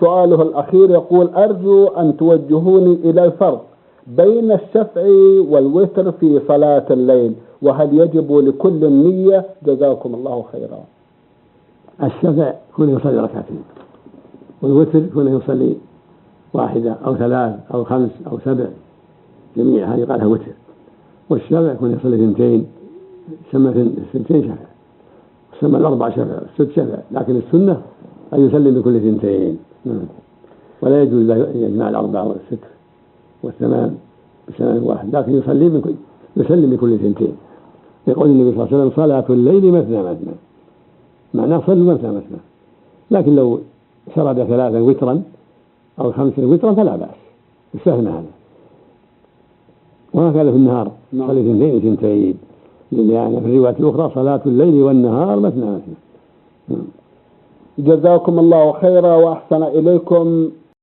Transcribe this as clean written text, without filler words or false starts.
سؤاله الأخير يقول: أرجو أن توجهوني إلى الفرق بين الشفع والوتر في صلاة الليل، وهل يجب لكل نية؟ جزاكم الله خيرا. الشفع كونه يصلي ركعتين، والوتر كونه يصلي واحدة أو ثلاث أو خمس أو سبع، جميع هذه قالها وتر. والشفع كونه يصلي ثنتين، سمى ثنتين شفع، سمى الأربع شفع، الست شفع، لكن السنة أن يسلم بكل ثنتين، ولا يجوز أن يجمع الأربعة والست والثمان بسلام واحد، لكن يسلم بكل ثنتين. يقول النبي صلى الله عليه وسلم: صلاة الليل مثنى مثنى، معناه صلوا مثنى مثنى. لكن لو سرد ثلاثا وترا أو خمسا وترا فلا بأس، يستثنى هذا. وهكذا في النهار صلي ثنتين ثنتين، يعني في الرواية الأخرى: صلاة الليل والنهار مثنى مثنى. جزاكم الله خيرا وأحسن إليكم.